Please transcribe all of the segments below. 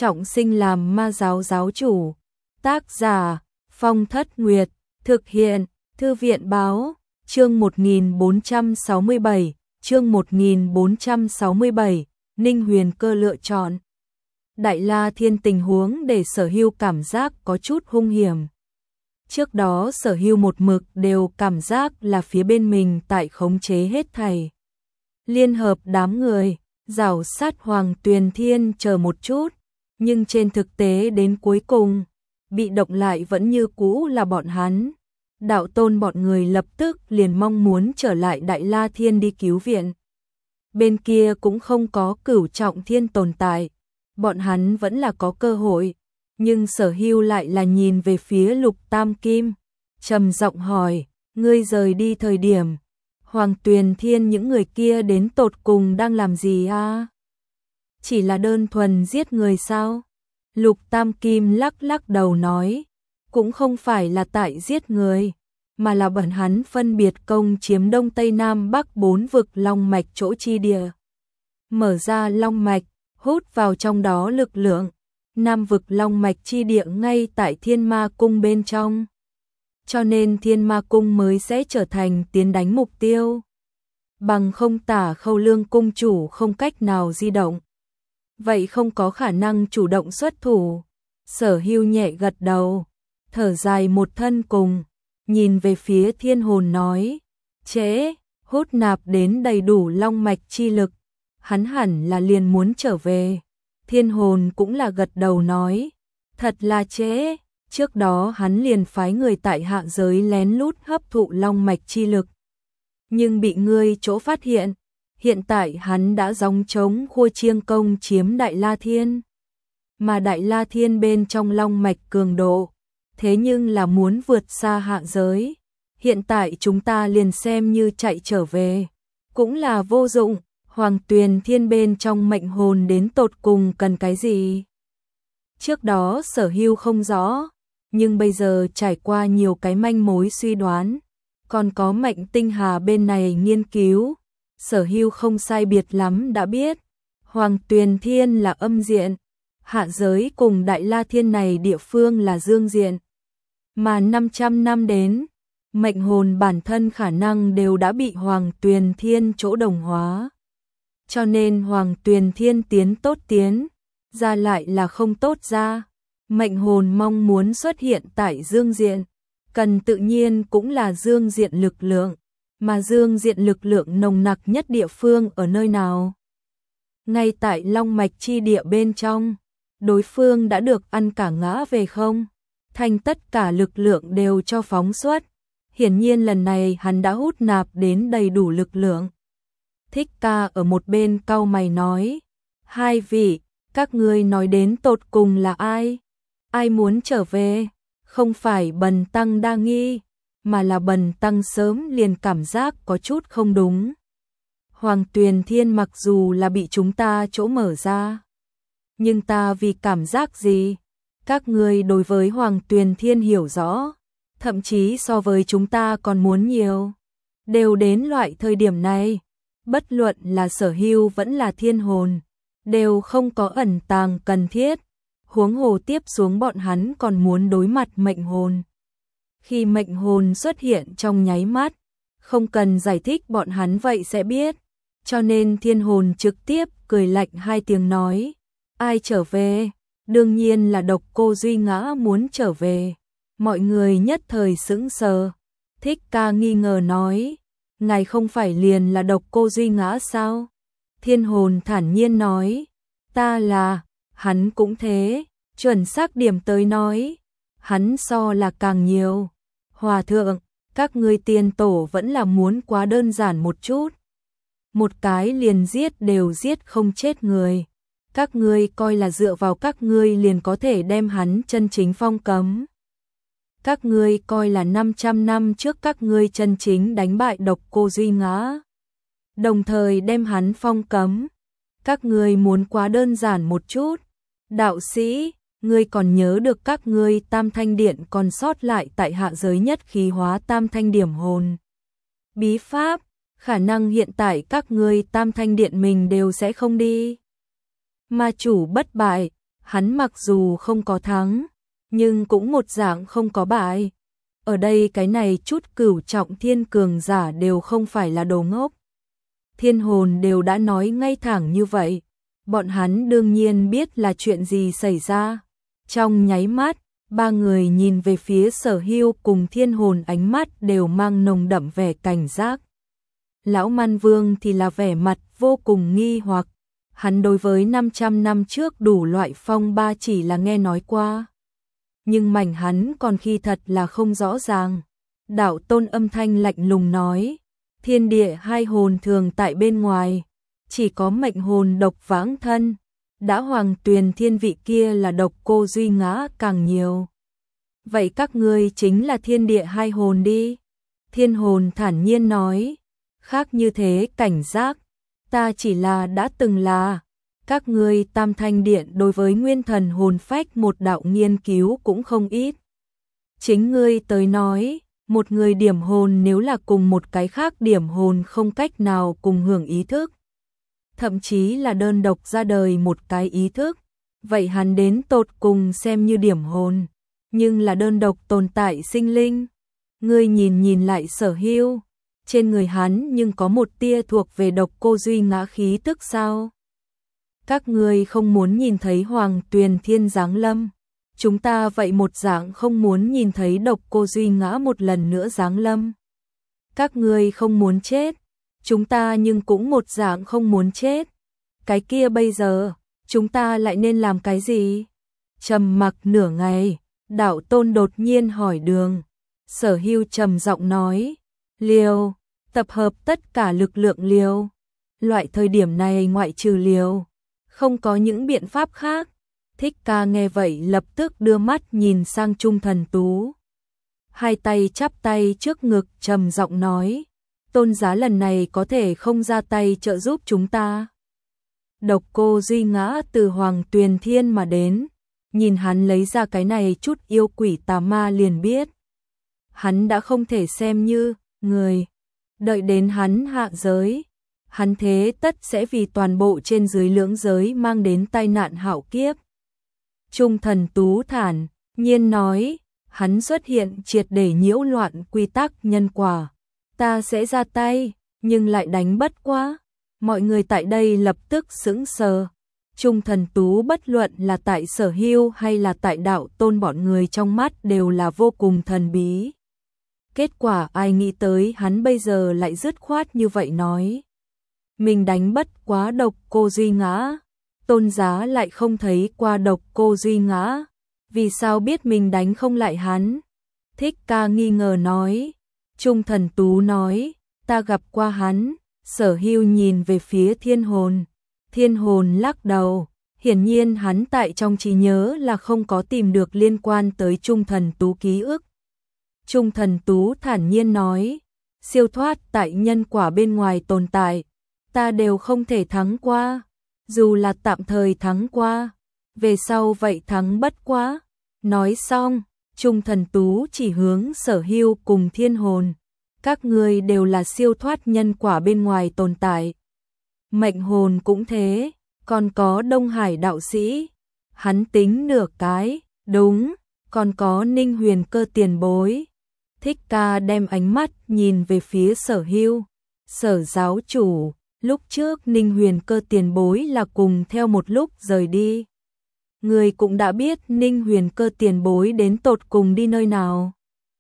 trọng sinh làm ma giáo giáo chủ. Tác giả Phong Thất Nguyệt, thực hiện Thư viện Báo, chương 1467, chương 1467, Ninh Huyền Cơ lựa chọn. Đại La Thiên tình huống để Sở Hưu cảm giác có chút hung hiểm. Trước đó Sở Hưu một mực đều cảm giác là phía bên mình tại khống chế hết thảy. Liên hợp đám người, rảo sát Hoàng Tuyền Thiên chờ một chút, nhưng trên thực tế đến cuối cùng, bị động lại vẫn như cũ là bọn hắn. Đạo tôn bọn người lập tức liền mong muốn trở lại Đại La Thiên đi cứu viện. Bên kia cũng không có Cửu Trọng Thiên tồn tại, bọn hắn vẫn là có cơ hội, nhưng Sở Hưu lại là nhìn về phía Lục Tam Kim, trầm giọng hỏi, ngươi rời đi thời điểm, Hoàng Tuyền Thiên những người kia đến tột cùng đang làm gì a? Chỉ là đơn thuần giết người sao? Lục Tam Kim lắc lắc đầu nói, cũng không phải là tại giết người, mà là bọn hắn phân biệt công chiếm Đông Tây Nam Bắc 4 vực long mạch chỗ chi địa. Mở ra long mạch, hút vào trong đó lực lượng, Nam vực long mạch chi địa ngay tại Thiên Ma Cung bên trong. Cho nên Thiên Ma Cung mới sẽ trở thành tiến đánh mục tiêu. Bằng không Tả Khâu Lương cung chủ không cách nào di động, vậy không có khả năng chủ động xuất thủ. Sở Hưu nhẹ gật đầu, thở dài một thân cùng, nhìn về phía Thiên Hồn nói, trễ, hút nạp đến đầy đủ long mạch chi lực, hắn hẳn là liền muốn trở về. Thiên Hồn cũng là gật đầu nói, thật là trễ, trước đó hắn liền phái người tại hạ giới lén lút hấp thụ long mạch chi lực, nhưng bị ngươi chỗ phát hiện. Hiện tại hắn đã gióng trống khua chiêng công chiếm Đại La Thiên. Mà Đại La Thiên bên trong long mạch cường độ, thế nhưng là muốn vượt xa hạ giới. Hiện tại chúng ta liền xem như chạy trở về, cũng là vô dụng. Hoàng Tuyền Thiên bên trong mệnh hồn đến tột cùng cần cái gì? Trước đó Sở Hưu không rõ, nhưng bây giờ trải qua nhiều cái manh mối suy đoán, còn có Mệnh Tinh Hà bên này nghiên cứu, Sở Hưu không sai biệt lắm đã biết, Hoàng Tuyền Thiên là âm diện, hạ giới cùng Đại La Thiên này địa phương là dương diện. Mà 500 năm đến, mệnh hồn bản thân khả năng đều đã bị Hoàng Tuyền Thiên chỗ đồng hóa. Cho nên Hoàng Tuyền Thiên tiến tốt tiến, ra lại là không tốt ra. Mệnh hồn mong muốn xuất hiện tại dương diện, cần tự nhiên cũng là dương diện lực lượng. Mà dương diện lực lượng nồng nặc nhất địa phương ở nơi nào? Ngay tại long mạch chi địa bên trong, đối phương đã được ăn cả ngã về không? Thành tất cả lực lượng đều cho phóng xuất. Hiển nhiên lần này hắn đã hút nạp đến đầy đủ lực lượng. Thích Ca ở một bên cau mày nói, hai vị, các ngươi nói đến tột cùng là ai? Ai muốn trở về? Không phải Bần Tăng đa nghi, mà là Bần Tăng sớm liền cảm giác có chút không đúng. Hoàng Tuyền Thiên mặc dù là bị chúng ta chỗ mở ra, nhưng ta vì cảm giác gì? Các ngươi đối với Hoàng Tuyền Thiên hiểu rõ, thậm chí so với chúng ta còn muốn nhiều. Đều đến loại thời điểm này, bất luận là Sở Hưu vẫn là Thiên Hồn, đều không có ẩn tàng cần thiết. Huống hồ tiếp xuống bọn hắn còn muốn đối mặt mệnh hồn. Khi mệnh hồn xuất hiện trong nháy mắt, không cần giải thích bọn hắn vậy sẽ biết. Cho nên Thiên Hồn trực tiếp cười lạnh hai tiếng nói, ai trở về? Đương nhiên là Độc Cô Duy Ngã muốn trở về. Mọi người nhất thời sững sờ. Thích Ca nghi ngờ nói, ngài không phải liền là Độc Cô Duy Ngã sao? Thiên Hồn thản nhiên nói, ta là, hắn cũng thế, chuẩn xác điểm tới nói, hắn so là càng nhiều. Hòa thượng, các ngươi tiên tổ vẫn là muốn quá đơn giản một chút. Một cái liền giết đều giết không chết người. Các ngươi coi là dựa vào các ngươi liền có thể đem hắn chân chính phong cấm. Các ngươi coi là 500 năm trước các ngươi chân chính đánh bại Độc Cô Duy Ngã, đồng thời đem hắn phong cấm. Các ngươi muốn quá đơn giản một chút. Đạo sĩ, ngươi còn nhớ được các ngươi Tam Thanh Điện còn sót lại tại hạ giới nhất khí hóa Tam Thanh điểm hồn bí pháp, khả năng hiện tại các ngươi Tam Thanh Điện mình đều sẽ không đi. Ma chủ bất bại, hắn mặc dù không có thắng, nhưng cũng một dạng không có bại. Ở đây cái này chút cửu trọng thiên cường giả đều không phải là đồ ngốc. Thiên hồn đều đã nói ngay thẳng như vậy, bọn hắn đương nhiên biết là chuyện gì xảy ra. Trong nháy mắt, ba người nhìn về phía Sở Hưu cùng Thiên hồn, ánh mắt đều mang nồng đậm vẻ cảnh giác. Lão Man Vương thì là vẻ mặt vô cùng nghi hoặc, hắn đối với 500 năm trước đủ loại phong ba chỉ là nghe nói qua. Nhưng mảnh hắn còn khi thật là không rõ ràng. Đạo Tôn âm thanh lạnh lùng nói, thiên địa hai hồn thường tại bên ngoài, chỉ có mệnh hồn độc vãng thân, đã Hoàng Tuyền Thiên vị kia là độc cô duy ngã càng nhiều. Vậy các ngươi chính là thiên địa hai hồn đi. Thiên hồn thản nhiên nói, khác như thế cảnh giác, ta chỉ là đã từng là. Các ngươi Tam Thanh Điện đối với nguyên thần hồn phách một đạo nghiên cứu cũng không ít. Chính ngươi tới nói, một người điểm hồn nếu là cùng một cái khác điểm hồn không cách nào cùng hưởng ý thức, thậm chí là đơn độc ra đời một cái ý thức, vậy hắn đến tột cùng xem như điểm hồn, nhưng là đơn độc tồn tại sinh linh. Ngươi nhìn lại Sở Hưu, trên người hắn nhưng có một tia thuộc về độc cô duy ngã khí tức sao? Các ngươi không muốn nhìn thấy Hoàng Tuyền Thiên giáng lâm, chúng ta vậy một dạng không muốn nhìn thấy độc cô duy ngã một lần nữa giáng lâm. Các ngươi không muốn chết, chúng ta nhưng cũng một dạng không muốn chết. Cái kia bây giờ, chúng ta lại nên làm cái gì? Trầm mặc nửa ngày, Đạo Tôn đột nhiên hỏi Đường. Sở Hưu trầm giọng nói, liều, tập hợp tất cả lực lượng liều. Loại thời điểm này ngoại trừ liều, không có những biện pháp khác. Thích Ca nghe vậy lập tức đưa mắt nhìn sang Trung Thần Tú. Hai tay chắp tay trước ngực trầm giọng nói, Tôn giá lần này có thể không ra tay trợ giúp chúng ta. Độc cô duy ngã từ Hoàng Tuyền Thiên mà đến, nhìn hắn lấy ra cái này chút yêu quỷ tà ma liền biết. Hắn đã không thể xem như người, đợi đến hắn hạ giới, hắn thế tất sẽ vì toàn bộ trên dưới lưỡng giới mang đến tai nạn hạo kiếp. Trung Thần Tú thản nhiên nói, hắn xuất hiện triệt để nhiễu loạn quy tắc nhân quả. Ta sẽ ra tay, nhưng lại đánh bất quá. Mọi người tại đây lập tức sững sờ. Trung Thần Tú bất luận là tại Sở Hưu hay là tại Đạo Tôn bọn người trong mắt đều là vô cùng thần bí. Kết quả ai nghĩ tới hắn bây giờ lại dứt khoát như vậy nói. Mình đánh bất quá độc cô duy ngã. Tôn giá lại không thấy qua độc cô duy ngã. Vì sao biết mình đánh không lại hắn? Thích Ca nghi ngờ nói. Trung Thần Tú nói, ta gặp qua hắn. Sở Hưu nhìn về phía Thiên hồn. Thiên hồn lắc đầu. Hiển nhiên hắn tại trong trí nhớ là không có tìm được liên quan tới Trung Thần Tú ký ức. Trung Thần Tú thản nhiên nói, siêu thoát tại nhân quả bên ngoài tồn tại, ta đều không thể thắng qua, dù là tạm thời thắng qua, về sau vậy thắng bất quá. Nói xong, Trung Thần Tú chỉ hướng Sở Hưu cùng Thiên hồn, các ngươi đều là siêu thoát nhân quả bên ngoài tồn tại. Mệnh hồn cũng thế, còn có Đông Hải đạo sĩ, hắn tính nửa cái, đúng, còn có Ninh Huyền Cơ tiền bối. Thích Ca đem ánh mắt nhìn về phía Sở Hưu. Sở giáo chủ, lúc trước Ninh Huyền Cơ tiền bối là cùng theo một lúc rời đi. Người cũng đã biết Ninh Huyền Cơ tiền bối đến tột cùng đi nơi nào.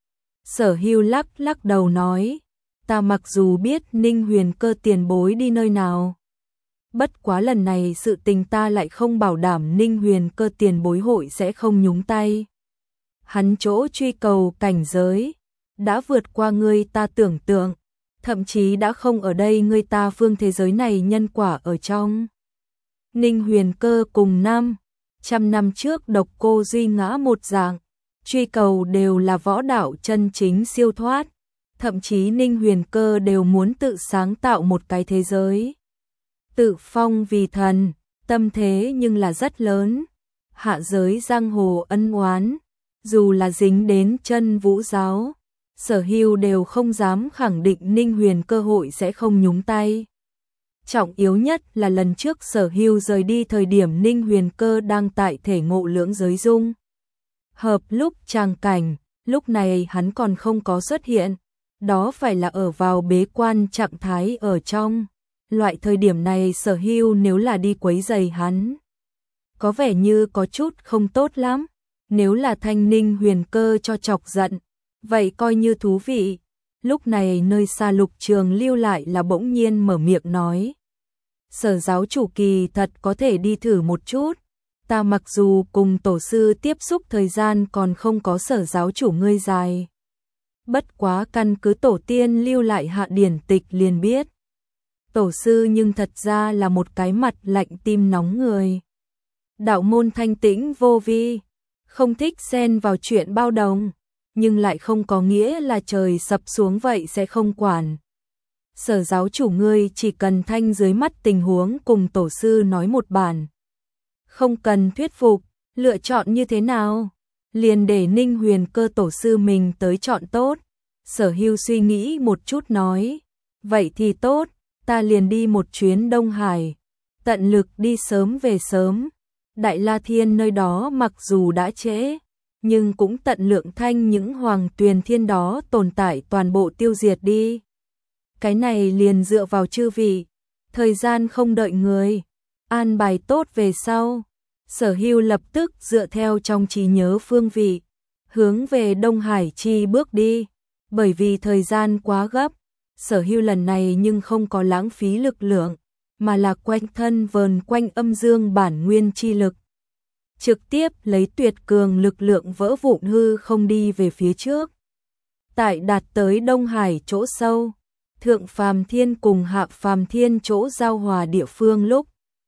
Sở Hưu lắc đầu nói, ta mặc dù biết Ninh Huyền Cơ tiền bối đi nơi nào, bất quá lần này sự tình ta lại không bảo đảm Ninh Huyền Cơ tiền bối hội sẽ không nhúng tay. Hắn chỗ truy cầu cảnh giới đã vượt qua ngươi ta tưởng tượng, thậm chí đã không ở đây ngươi ta phương thế giới này nhân quả ở trong. Ninh Huyền Cơ cùng 500 năm trước độc cô duy ngã một dạng, truy cầu đều là võ đạo chân chính siêu thoát, thậm chí Ninh Huyền Cơ đều muốn tự sáng tạo một cái thế giới. Tự phong vì thần, tâm thế nhưng là rất lớn. Hạ giới giang hồ ân oán, dù là dính đến chân vũ giáo, Sở Hưu đều không dám khẳng định Ninh Huyền Cơ hội sẽ không nhúng tay. Trọng yếu nhất là lần trước Sở Hưu rời đi thời điểm Ninh Huyền Cơ đang tại thể ngộ lưỡng giới dung hợp lúc tràng cảnh, lúc này hắn còn không có xuất hiện, đó phải là ở vào bế quan trạng thái ở trong. Loại thời điểm này Sở Hưu nếu là đi quấy rầy hắn, có vẻ như có chút không tốt lắm. Nếu là thanh Ninh Huyền Cơ cho chọc giận, vậy coi như thú vị. Lúc này nơi xa Lục Trường Lưu lại là bỗng nhiên mở miệng nói. Sở giáo chủ kỳ thật có thể đi thử một chút. Ta mặc dù cùng tổ sư tiếp xúc thời gian còn không có sở giáo chủ ngươi dài. Bất quá căn cứ tổ tiên lưu lại hạ điển tịch liền biết. Tổ sư nhưng thật ra là một cái mặt lạnh tim nóng người. Đạo môn thanh tĩnh vô vi, không thích xen vào chuyện bao đồng, nhưng lại không có nghĩa là trời sập xuống vậy sẽ không quản. Sở giáo chủ ngươi chỉ cần thanh dưới mắt tình huống cùng tổ sư nói một bản. Không cần thuyết phục, lựa chọn như thế nào? Liền để Ninh Huyền Cơ tổ sư mình tới chọn tốt. Sở Hưu suy nghĩ một chút nói. Vậy thì tốt, ta liền đi một chuyến Đông Hải. Tận lực đi sớm về sớm. Đại La Thiên nơi đó mặc dù đã trễ, nhưng cũng tận lượng thanh những hoàng tuyền thiên đó tồn tại toàn bộ tiêu diệt đi. Cái này liền dựa vào chư vị, thời gian không đợi người, an bài tốt về sau. Sở Hưu lập tức dựa theo trong trí nhớ phương vị, hướng về Đông Hải chi bước đi. Bởi vì thời gian quá gấp, Sở Hưu lần này nhưng không có lãng phí lực lượng, mà là quanh thân vờn quanh âm dương bản nguyên chi lực. Trực tiếp lấy tuyệt cường lực lượng vỡ vụn hư không đi về phía trước. Tại đạt tới Đông Hải chỗ sâu, Thượng Phàm Thiên cùng Hạ Phàm Thiên chỗ giao hòa địa phương lúc,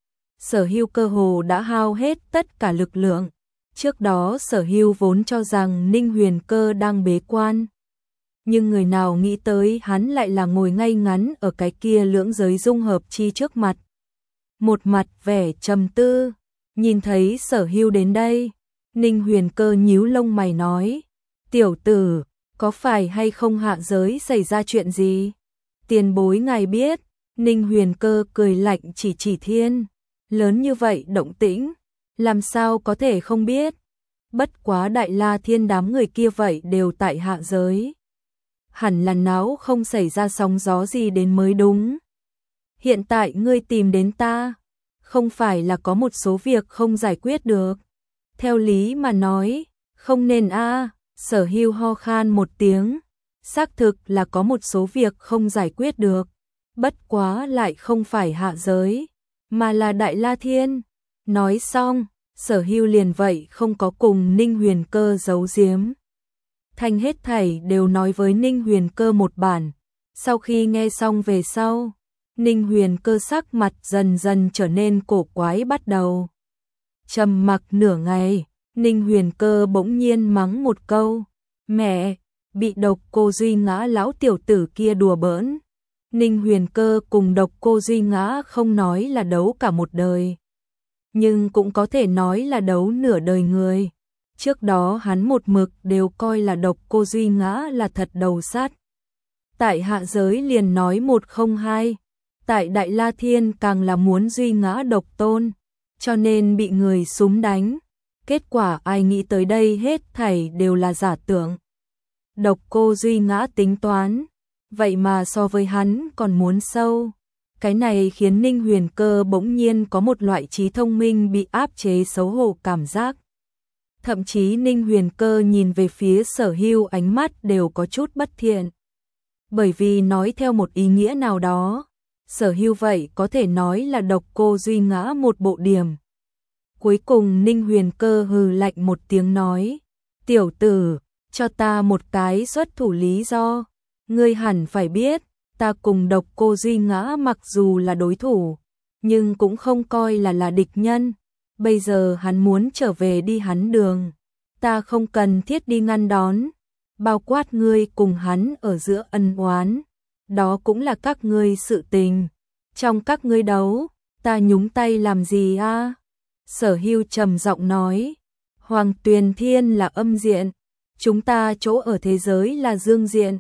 Sở Hưu cơ hồ đã hao hết tất cả lực lượng. Trước đó Sở Hưu vốn cho rằng Ninh Huyền Cơ đang bế quan, nhưng người nào nghĩ tới hắn lại là ngồi ngay ngắn ở cái kia lưỡng giới dung hợp chi trước mặt. Một mặt vẻ trầm tư, nhìn thấy Sở Hưu đến đây, Ninh Huyền Cơ nhíu lông mày nói, tiểu tử, có phải hay không hạ giới xảy ra chuyện gì? Tiền bối ngài biết. Ninh Huyền Cơ cười lạnh chỉ thiên, lớn như vậy động tĩnh, làm sao có thể không biết? Bất quá Đại La Thiên đám người kia vậy đều tại hạ giới. Hẳn là náo không xảy ra sóng gió gì đến mới đúng. Hiện tại ngươi tìm đến ta, không phải là có một số việc không giải quyết được. Theo lý mà nói, không nên a. Sở Hưu ho khan một tiếng, xác thực là có một số việc không giải quyết được. Bất quá lại không phải hạ giới, mà là Đại La Thiên. Nói xong, Sở Hưu liền vậy không có cùng Ninh Huyền Cơ giấu giếm. Thành hết thảy đều nói với Ninh Huyền Cơ một bản. Sau khi nghe xong về sau, Ninh Huyền Cơ sắc mặt dần dần trở nên cổ quái bắt đầu. Trầm mặc nửa ngày, Ninh Huyền Cơ bỗng nhiên mắng một câu, mẹ, bị Độc Cô Duy Ngã lão tiểu tử kia đùa bỡn. Ninh Huyền Cơ cùng Độc Cô Duy Ngã không nói là đấu cả một đời, nhưng cũng có thể nói là đấu nửa đời người. Trước đó hắn một mực đều coi là Độc Cô Duy Ngã là thật đầu sắt. Tại hạ giới liền nói một không hai, tại Đại La Thiên càng là muốn Duy Ngã độc tôn, cho nên bị người súng đánh. Kết quả ai nghĩ tới đây hết thảy đều là giả tưởng. Độc Cô Duy Ngã tính toán, vậy mà so với hắn còn muốn sâu. Cái này khiến Ninh Huyền Cơ bỗng nhiên có một loại trí thông minh bị áp chế xấu hổ cảm giác. Thậm chí Ninh Huyền Cơ nhìn về phía Sở Hưu ánh mắt đều có chút bất thiện. Bởi vì nói theo một ý nghĩa nào đó, Sở Hưu vậy có thể nói là Độc Cô Duy Ngã một bộ điểm. Cuối cùng Ninh Huyền Cơ hừ lạnh một tiếng nói, tiểu tử, cho ta một cái xuất thủ lý do. Ngươi hẳn phải biết, ta cùng Độc Cô Duy Ngã mặc dù là đối thủ, nhưng cũng không coi là địch nhân. Bây giờ hắn muốn trở về đi hắn đường, ta không cần thiết đi ngăn đón. Bao quát ngươi cùng hắn ở giữa ân oán, đó cũng là các ngươi sự tình. Trong các ngươi đấu, ta nhúng tay làm gì a? Sở Hưu trầm giọng nói, Hoàng Tuyền Thiên là âm diện, chúng ta chỗ ở thế giới là dương diện.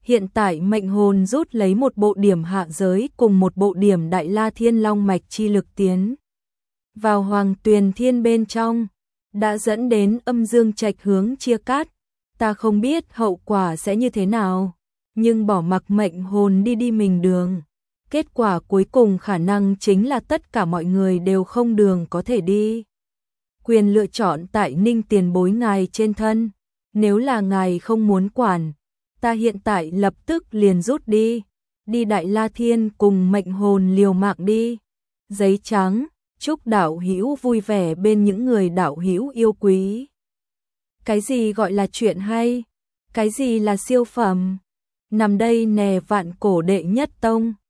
Hiện tại mệnh hồn rút lấy một bộ điểm hạ giới cùng một bộ điểm Đại La Thiên Long mạch chi lực tiến vào Hoàng Tuyền Thiên bên trong, đã dẫn đến âm dương trạch hướng chia cắt. Ta không biết hậu quả sẽ như thế nào, nhưng bỏ mặc mệnh hồn đi mình đường. Kết quả cuối cùng khả năng chính là tất cả mọi người đều không đường có thể đi. Quyền lựa chọn tại Ninh tiền bối ngài trên thân, nếu là ngài không muốn quản, ta hiện tại lập tức liền rút đi Đại La Thiên cùng mệnh hồn liều mạng đi. Giấy trắng, chúc đạo hữu vui vẻ bên những người đạo hữu yêu quý. Cái gì gọi là chuyện hay? Cái gì là siêu phẩm? Nằm đây nè vạn cổ đệ nhất tông.